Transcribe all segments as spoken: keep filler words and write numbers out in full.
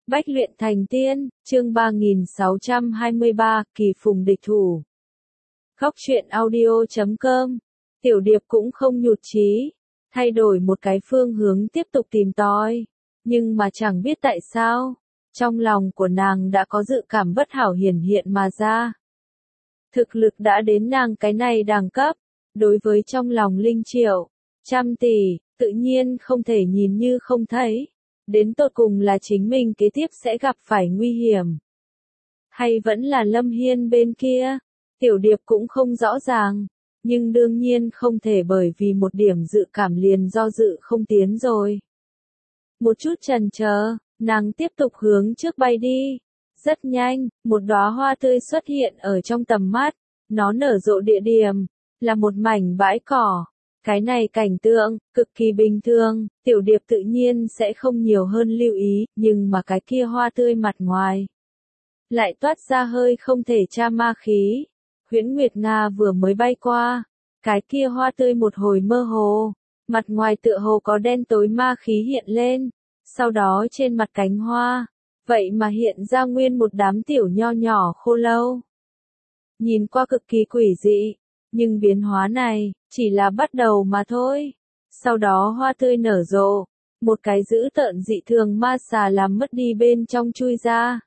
Bách luyện thành tiên, chương ba nghìn sáu trăm hai mươi ba, kỳ phùng địch thủ. Góc truyện audio chấm com. Tiểu Điệp cũng không nhụt chí, thay đổi một cái phương hướng tiếp tục tìm tòi, nhưng mà chẳng biết tại sao, trong lòng của nàng đã có dự cảm bất hảo hiển hiện mà ra. Thực lực đã đến nàng cái này đẳng cấp, đối với trong lòng linh triệu, trăm tỷ, tự nhiên không thể nhìn như không thấy. Đến tột cùng là chính mình kế tiếp sẽ gặp phải nguy hiểm. Hay vẫn là Lâm Hiên bên kia, Tiểu Điệp cũng không rõ ràng, nhưng đương nhiên không thể bởi vì một điểm dự cảm liền do dự không tiến rồi. Một chút chần chờ, nàng tiếp tục hướng trước bay đi. Rất nhanh, một đóa hoa tươi xuất hiện ở trong tầm mắt, nó nở rộ địa điểm, là một mảnh bãi cỏ. Cái này cảnh tượng, cực kỳ bình thường, Tiểu Điệp tự nhiên sẽ không nhiều hơn lưu ý, nhưng mà cái kia hoa tươi mặt ngoài lại toát ra hơi không thể tra ma khí. Huyễn Nguyệt Nga vừa mới bay qua, cái kia hoa tươi một hồi mơ hồ, mặt ngoài tựa hồ có đen tối ma khí hiện lên, sau đó trên mặt cánh hoa, vậy mà hiện ra nguyên một đám tiểu nho nhỏ khô lâu. Nhìn qua cực kỳ quỷ dị. Nhưng biến hóa này, chỉ là bắt đầu mà thôi. Sau đó hoa tươi nở rộ, một cái dữ tợn dị thường ma xà làm mất đi bên trong chui ra.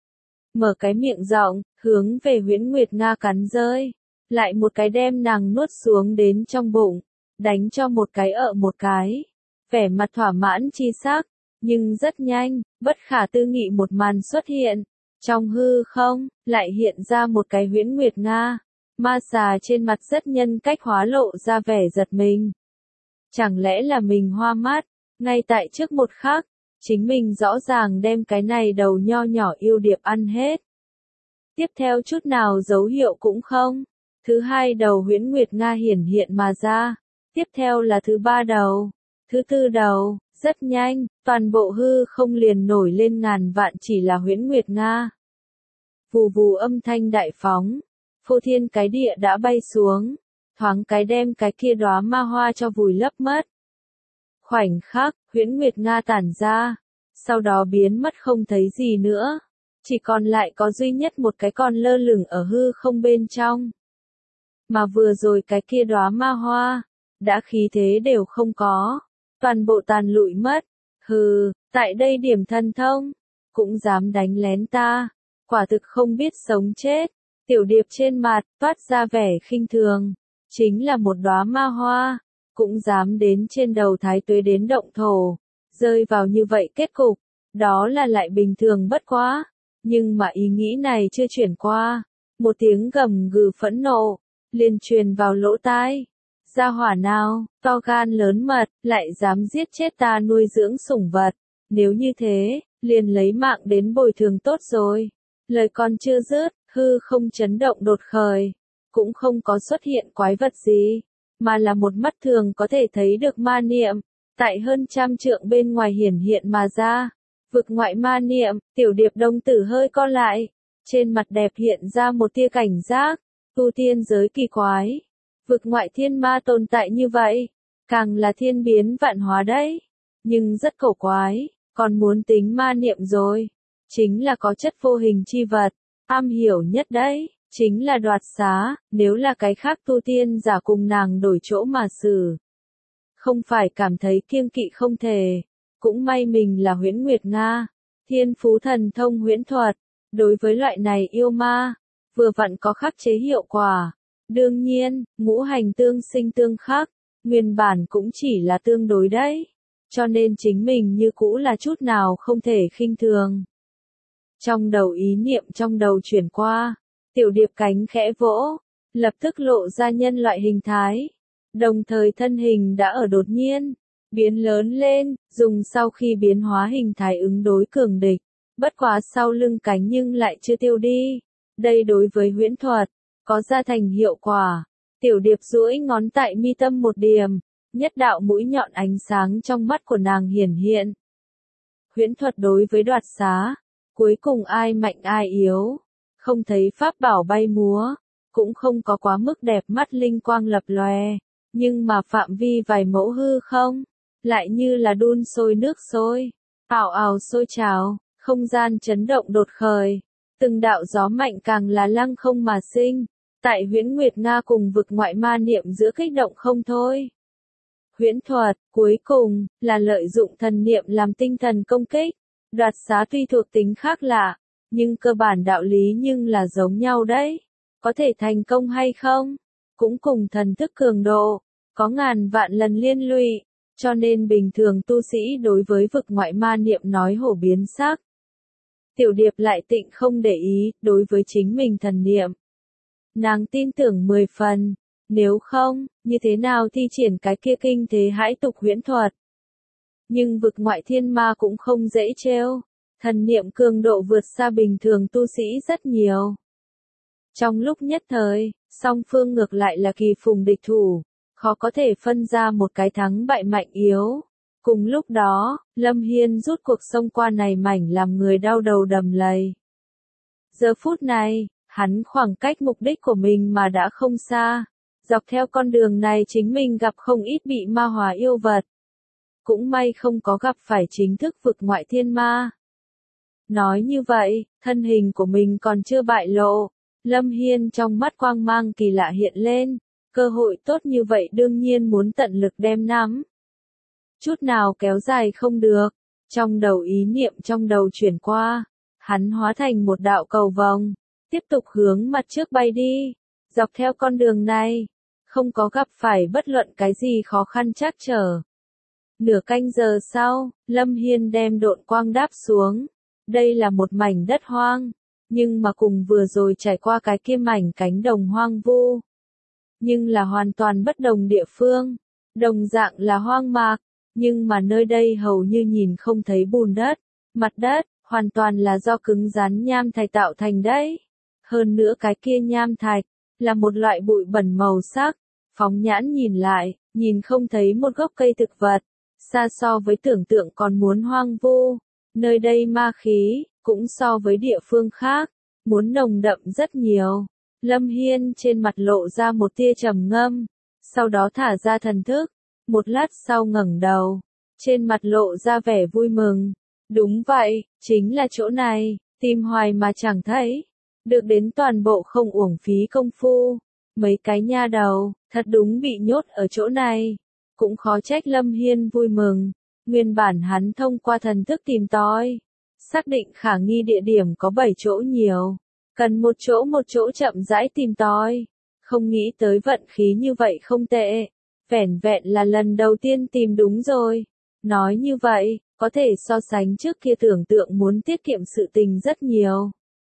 Mở cái miệng rộng, hướng về Huyễn Nguyệt Nga cắn rơi, lại một cái đem nàng nuốt xuống đến trong bụng, đánh cho một cái ợ một cái. Vẻ mặt thỏa mãn chi sắc, nhưng rất nhanh, bất khả tư nghị một màn xuất hiện. Trong hư không, lại hiện ra một cái Huyễn Nguyệt Nga. Ma xà trên mặt rất nhân cách hóa lộ ra vẻ giật mình. Chẳng lẽ là mình hoa mắt, ngay tại trước một khắc, chính mình rõ ràng đem cái này đầu nho nhỏ yêu điệp ăn hết. Tiếp theo chút nào dấu hiệu cũng không. Thứ hai đầu Huyễn Nguyệt Nga hiển hiện mà ra. Tiếp theo là thứ ba đầu, thứ tư đầu, rất nhanh, toàn bộ hư không liền nổi lên ngàn vạn chỉ là Huyễn Nguyệt Nga. Vù vù âm thanh đại phóng. Phô thiên cái địa đã bay xuống, thoáng cái đem cái kia đóa ma hoa cho vùi lấp mất. Khoảnh khắc, Huyễn Nguyệt Nga tản ra, sau đó biến mất không thấy gì nữa, chỉ còn lại có duy nhất một cái con lơ lửng ở hư không bên trong. Mà vừa rồi cái kia đóa ma hoa, đã khí thế đều không có, toàn bộ tàn lụi mất. Hừ, tại đây điểm thần thông, cũng dám đánh lén ta, quả thực không biết sống chết. Tiểu Điệp trên mặt, toát ra vẻ khinh thường. Chính là một đóa ma hoa, cũng dám đến trên đầu Thái Tuế đến động thổ. Rơi vào như vậy kết cục, đó là lại bình thường bất quá. Nhưng mà ý nghĩ này chưa chuyển qua. Một tiếng gầm gừ phẫn nộ, liền truyền vào lỗ tai. Gia hỏa nào, to gan lớn mật, lại dám giết chết ta nuôi dưỡng sủng vật. Nếu như thế, liền lấy mạng đến bồi thường tốt rồi. Lời còn chưa dứt. Hư không chấn động đột khởi, cũng không có xuất hiện quái vật gì, mà là một mắt thường có thể thấy được ma niệm, tại hơn trăm trượng bên ngoài hiển hiện mà ra. Vực ngoại ma niệm, Tiểu Điệp đồng tử hơi co lại, trên mặt đẹp hiện ra một tia cảnh giác, tu tiên giới kỳ quái. Vực ngoại thiên ma tồn tại như vậy, càng là thiên biến vạn hóa đấy, nhưng rất cổ quái, còn muốn tính ma niệm rồi, chính là có chất vô hình chi vật. Am hiểu nhất đấy, chính là đoạt xá, nếu là cái khác tu tiên giả cùng nàng đổi chỗ mà xử. Không phải cảm thấy kiêng kỵ không thể, cũng may mình là Huyễn Nguyệt Nga, thiên phú thần thông huyễn thuật, đối với loại này yêu ma, vừa vặn có khắc chế hiệu quả. Đương nhiên, ngũ hành tương sinh tương khắc, nguyên bản cũng chỉ là tương đối đấy, cho nên chính mình như cũ là chút nào không thể khinh thường. Trong đầu ý niệm trong đầu chuyển qua, Tiểu Điệp cánh khẽ vỗ, lập tức lộ ra nhân loại hình thái, đồng thời thân hình đã ở đột nhiên, biến lớn lên, dùng sau khi biến hóa hình thái ứng đối cường địch, bất quá sau lưng cánh nhưng lại chưa tiêu đi, đây đối với huyễn thuật, có ra thành hiệu quả. Tiểu Điệp duỗi ngón tại mi tâm một điểm, nhất đạo mũi nhọn ánh sáng trong mắt của nàng hiển hiện. Huyễn thuật đối với đoạt xá. Cuối cùng ai mạnh ai yếu, không thấy pháp bảo bay múa, cũng không có quá mức đẹp mắt linh quang lập lòe, nhưng mà phạm vi vài mẫu hư không, lại như là đun sôi nước sôi, ào ào sôi trào, Không gian chấn động đột khởi, từng đạo gió mạnh càng là lăng không mà sinh, tại Huyễn Nguyệt Nga cùng vực ngoại ma niệm giữa kích động không thôi. Huyễn thuật, cuối cùng, là lợi dụng thần niệm làm tinh thần công kích, đoạt xá tuy thuộc tính khác lạ, nhưng cơ bản đạo lý nhưng là giống nhau đấy. Có thể thành công hay không, cũng cùng thần thức cường độ, có ngàn vạn lần liên lụy, cho nên bình thường tu sĩ đối với vực ngoại ma niệm nói hổ biến sắc. Tiểu Điệp lại tịnh không để ý, đối với chính mình thần niệm. Nàng tin tưởng mười phần, nếu không, như thế nào thi triển cái kia kinh thế hãi tục huyễn thuật. Nhưng vực ngoại thiên ma cũng không dễ trêu, thần niệm cường độ vượt xa bình thường tu sĩ rất nhiều. Trong lúc nhất thời, song phương ngược lại là kỳ phùng địch thủ, khó có thể phân ra một cái thắng bại mạnh yếu. Cùng lúc đó, Lâm Hiên rút cuộc xông qua này mảnh làm người đau đầu đầm lầy. Giờ phút này, hắn khoảng cách mục đích của mình mà đã không xa. Dọc theo con đường này chính mình gặp không ít bị ma hóa yêu vật. Cũng may không có gặp phải chính thức vực ngoại thiên ma. Nói như vậy, thân hình của mình còn chưa bại lộ. Lâm Hiên trong mắt quang mang kỳ lạ hiện lên. Cơ hội tốt như vậy đương nhiên muốn tận lực đem nắm. Chút nào kéo dài không được. Trong đầu ý niệm trong đầu chuyển qua. Hắn hóa thành một đạo cầu vòng. Tiếp tục hướng mặt trước bay đi. Dọc theo con đường này. Không có gặp phải bất luận cái gì khó khăn trắc trở. Nửa canh giờ sau, Lâm Hiên đem độn quang đáp xuống. Đây là một mảnh đất hoang. Nhưng mà cùng vừa rồi trải qua cái kia mảnh cánh đồng hoang vu. Nhưng là hoàn toàn bất đồng địa phương. Đồng dạng là hoang mạc. Nhưng mà nơi đây hầu như nhìn không thấy bùn đất. Mặt đất, hoàn toàn là do cứng rắn nham thạch tạo thành đấy. Hơn nữa cái kia nham thạch, là một loại bụi bẩn màu sắc. Phóng nhãn nhìn lại, nhìn không thấy một gốc cây thực vật. Xa so với tưởng tượng còn muốn hoang vu. Nơi đây ma khí, cũng so với địa phương khác, muốn nồng đậm rất nhiều. Lâm Hiên trên mặt lộ ra một tia trầm ngâm, sau đó thả ra thần thức, một lát sau ngẩng đầu, trên mặt lộ ra vẻ vui mừng. Đúng vậy, chính là chỗ này, tìm hoài mà chẳng thấy, được đến toàn bộ không uổng phí công phu. Mấy cái nha đầu, thật đúng bị nhốt ở chỗ này, cũng khó trách Lâm Hiên vui mừng. Nguyên bản hắn thông qua thần thức tìm tòi, xác định khả nghi địa điểm có bảy chỗ nhiều, cần một chỗ một chỗ chậm rãi tìm tòi. Không nghĩ tới vận khí như vậy không tệ, vẻn vẹn là lần đầu tiên tìm đúng rồi. Nói như vậy, có thể so sánh trước kia tưởng tượng muốn tiết kiệm sự tình rất nhiều.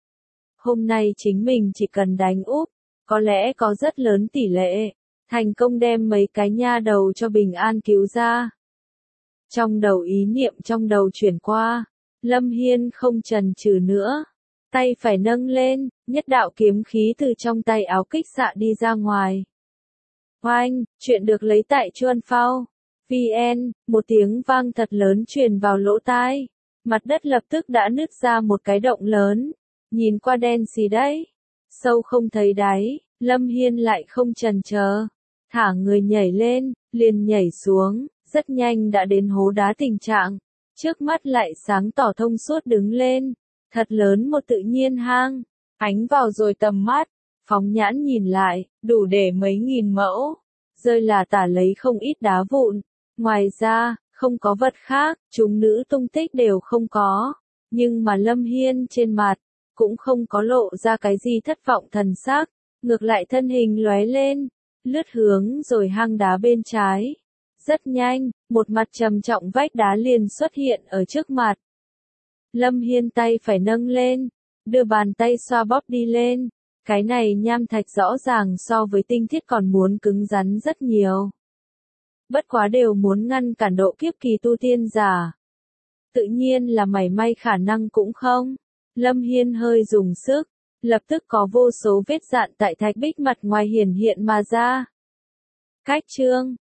Hôm nay chính mình chỉ cần đánh úp, có lẽ có rất lớn tỷ lệ, thành công đem mấy cái nha đầu cho bình an cứu ra. Trong đầu ý niệm trong đầu chuyển qua, Lâm Hiên không chần chừ nữa. Tay phải nâng lên, nhất đạo kiếm khí từ trong tay áo kích xạ đi ra ngoài. Oanh, chuyện được lấy tại Chuan Phao. vê en, một tiếng vang thật lớn truyền vào lỗ tai. Mặt đất lập tức đã nứt ra một cái động lớn. Nhìn qua đen xì đấy. Sâu không thấy đáy, Lâm Hiên lại không chần chờ. Thả người nhảy lên, liền nhảy xuống. Rất nhanh đã đến hố đá tình trạng, trước mắt lại sáng tỏ thông suốt đứng lên, thật lớn một tự nhiên hang, ánh vào rồi tầm mắt, phóng nhãn nhìn lại, đủ để mấy nghìn mẫu, rơi là tả lấy không ít đá vụn, ngoài ra, không có vật khác, chúng nữ tung tích đều không có, nhưng mà Lâm Hiên trên mặt, cũng không có lộ ra cái gì thất vọng thần sắc, ngược lại thân hình lóe lên, lướt hướng rồi hang đá bên trái. Rất nhanh, một mặt trầm trọng vách đá liền xuất hiện ở trước mặt. Lâm Hiên tay phải nâng lên, đưa bàn tay xoa bóp đi lên. Cái này nham thạch rõ ràng so với tinh thiết còn muốn cứng rắn rất nhiều. Bất quá đều muốn ngăn cản độ kiếp kỳ tu tiên giả. Tự nhiên là mảy may khả năng cũng không. Lâm Hiên hơi dùng sức, lập tức có vô số vết dạn tại thạch bích mặt ngoài hiển hiện mà ra. Cách chương